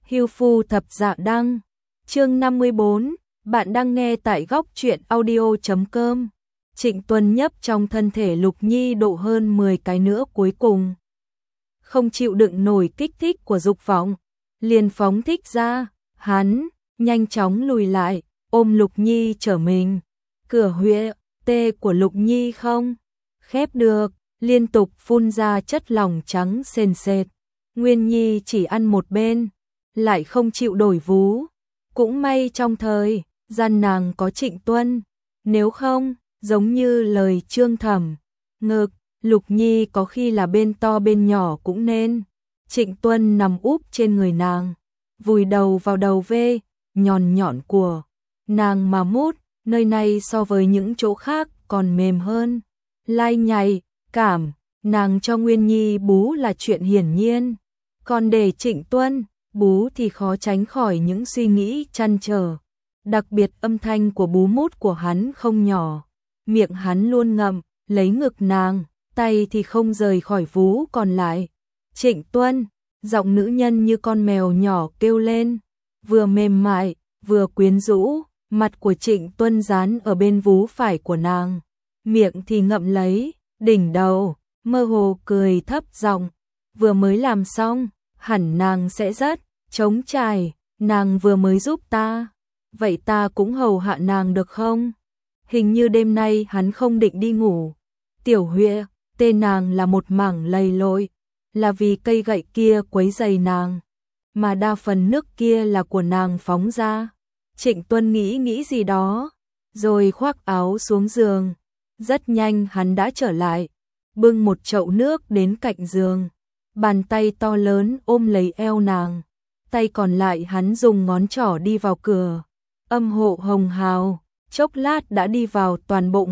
Hưu phu thập dạ đăng. Chương 54, bạn đang nghe tại góc truyện audio.com. Trịnh Tuân nhấp trong thân thể Lục Nhi độ hơn 10 cái nữa cuối cùng. Không chịu đựng nổi kích thích của dục vọng, liền phóng thích ra, hắn nhanh chóng lùi lại, ôm Lục Nhi trở mình. Cửa huyệt tê của Lục Nhi không khép được, liên tục phun ra chất lỏng trắng sền sệt. Nguyên Nhi chỉ ăn một bên, lại không chịu đổi vú. Cũng may trong thời gian nàng có Trịnh Tuân, nếu không, giống như lời Trương Thẩm, ngực Lục Nhi có khi là bên to bên nhỏ cũng nên. Trịnh Tuân nằm úp trên người nàng, vùi đầu vào đầu vê nhọn nhọn của nàng mà mút, nơi này so với những chỗ khác còn mềm hơn. Lai nhạy cảm, nàng cho Nguyên Nhi bú là chuyện hiển nhiên, còn để Trịnh Tuân bú thì khó tránh khỏi những suy nghĩ trăn trở. Đặc biệt âm thanh của bú mút của hắn không nhỏ, miệng hắn luôn ngậm lấy ngực nàng, tay thì không rời khỏi vú còn lại. Trịnh Tuân, giọng nữ nhân như con mèo nhỏ kêu lên, vừa mềm mại, vừa quyến rũ, mặt của Trịnh Tuân dán ở bên vú phải của nàng, miệng thì ngậm lấy đỉnh đầu, mơ hồ cười thấp giọng, vừa mới làm xong, hẳn nàng sẽ rất trống trải, nàng vừa mới giúp ta, vậy ta cũng hầu hạ nàng được không? Hình như đêm nay hắn không định đi ngủ. Tiểu Huệ, tên nàng là một mảng lầy lội, là vì cây gậy kia quấy rầy nàng, mà đa phần nước kia là của nàng phóng ra. Trịnh Tuân nghĩ gì đó, rồi khoác áo xuống giường. Rất nhanh hắn đã trở lại, bưng một chậu nước đến cạnh giường, bàn tay to lớn ôm lấy eo nàng, tay còn lại hắn dùng ngón trỏ đi vào cửa, âm hộ hồng hào, chốc lát đã đi vào toàn bộ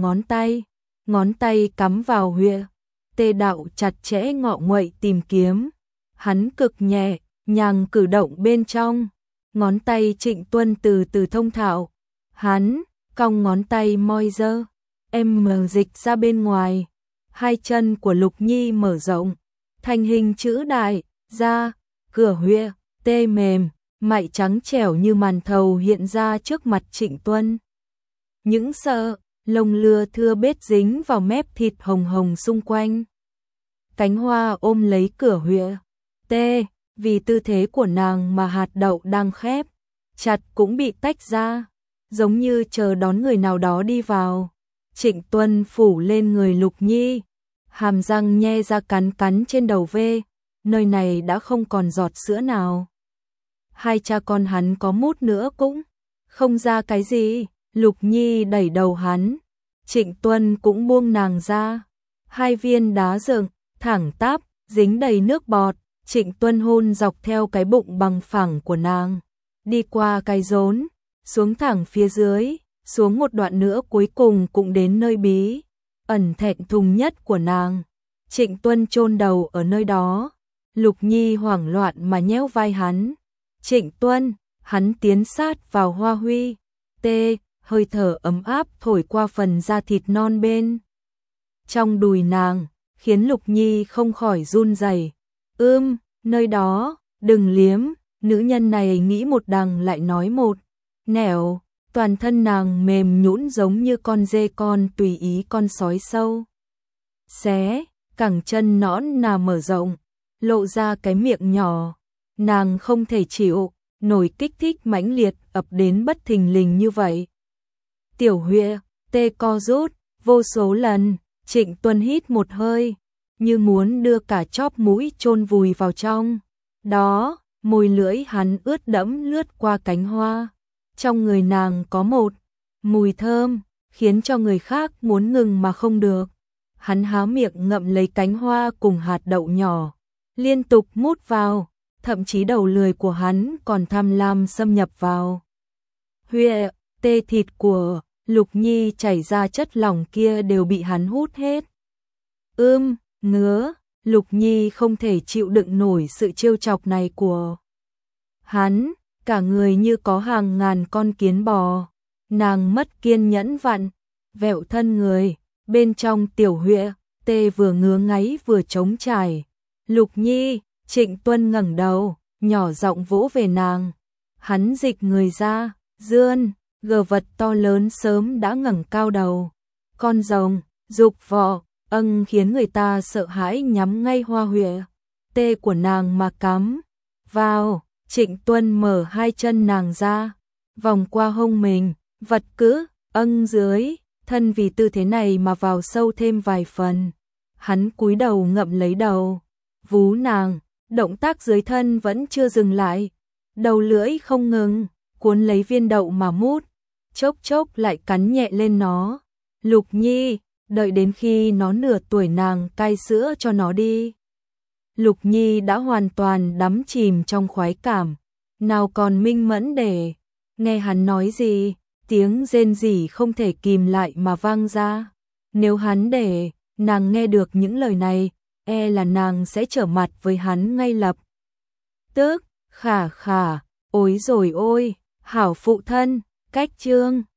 ngón tay cắm vào huyệt tê đạo chặt chẽ ngọ nguậy tìm kiếm. Hắn cực nhẹ nhàng cử động bên trong, ngón tay Trịnh Tuân từ từ thông thạo, hắn cong ngón tay moi dơ mở dịch ra bên ngoài, hai chân của Lục Nhi mở rộng, thành hình chữ đại, ra, cửa huyệt tê mềm, mại trắng trẻo như màn thầu hiện ra trước mặt Trịnh Tuân. Những sợi lông lưa thưa bết dính vào mép thịt hồng hồng xung quanh. Cánh hoa ôm lấy cửa huyệt tê, vì tư thế của nàng mà hạt đậu đang khép chặt cũng bị tách ra, giống như chờ đón người nào đó đi vào. Trịnh Tuân phủ lên người Lục Nhi, hàm răng nhe ra cắn cắn trên đầu vê, nơi này đã không còn giọt sữa nào. Hai cha con hắn có mút nữa cũng không ra cái gì. Lục Nhi đẩy đầu hắn, Trịnh Tuân cũng buông nàng ra. Hai viên đá dựng thẳng tắp, dính đầy nước bọt. Trịnh Tuân hôn dọc theo cái bụng bằng phẳng của nàng, đi qua cái rốn, xuống thẳng phía dưới, xuống một đoạn nữa cuối cùng cũng đến nơi bí ẩn thẹn thùng nhất của nàng. Trịnh Tuân chôn đầu ở nơi đó, Lục Nhi hoảng loạn mà nhéo vai hắn. Trịnh Tuân, hắn tiến sát vào hoa huy tê, hơi thở ấm áp thổi qua phần da thịt non bên trong đùi nàng, khiến Lục Nhi không khỏi run rẩy. Nơi đó, đừng liếm. Nữ nhân này nghĩ một đằng lại nói một nẻo, toàn thân nàng mềm nhũn giống như con dê con tùy ý con sói sâu xé, cẳng chân nõn nà mở rộng, lộ ra cái miệng nhỏ. Nàng không thể chịu nổi kích thích mãnh liệt ập đến bất thình lình như vậy. Tiểu Huệ tê co rút vô số lần. Trịnh Tuân hít một hơi, như muốn đưa cả chóp mũi chôn vùi vào trong đó. Môi lưỡi hắn ướt đẫm lướt qua cánh hoa, trong người nàng có một mùi thơm khiến cho người khác muốn ngừng mà không được. Hắn há miệng ngậm lấy cánh hoa cùng hạt đậu nhỏ, liên tục mút vào, thậm chí đầu lưỡi của hắn còn tham lam xâm nhập vào huyệt tê, thịt của Lục Nhi chảy ra chất lỏng kia đều bị hắn hút hết. Ngứa, Lục Nhi không thể chịu đựng nổi sự trêu chọc này của hắn, cả người như có hàng ngàn con kiến bò. Nàng mất kiên nhẫn vặn vẹo thân người, bên trong tiểu huyệt tê vừa ngứa ngáy vừa trống trải. Lục Nhi, Trịnh Tuân ngẩng đầu, nhỏ giọng vỗ về nàng. Hắn dịch người ra, dươn, gờ vật to lớn sớm đã ngẩng cao đầu. Con rồng, dục vò, khiến người ta sợ hãi nhắm ngay hoa huệ tê của nàng mà cắm vào. Trịnh Tuân mở hai chân nàng ra, vòng qua hông mình, vật cứ dưới thân vì tư thế này mà vào sâu thêm vài phần. Hắn cúi đầu ngậm lấy đầu vú nàng, động tác dưới thân vẫn chưa dừng lại, đầu lưỡi không ngừng cuốn lấy viên đậu mà mút, chốc chốc lại cắn nhẹ lên nó. Lục Nhi, đợi đến khi nó nửa tuổi nàng cai sữa cho nó đi. Lục Nhi đã hoàn toàn đắm chìm trong khoái cảm, nào còn minh mẫn để nghe hắn nói gì, tiếng rên rỉ không thể kìm lại mà vang ra. Nếu hắn để nàng nghe được những lời này, là nàng sẽ trở mặt với hắn ngay lập tức. Khả khả, ôi rồi ôi, hảo phụ thân, cách chương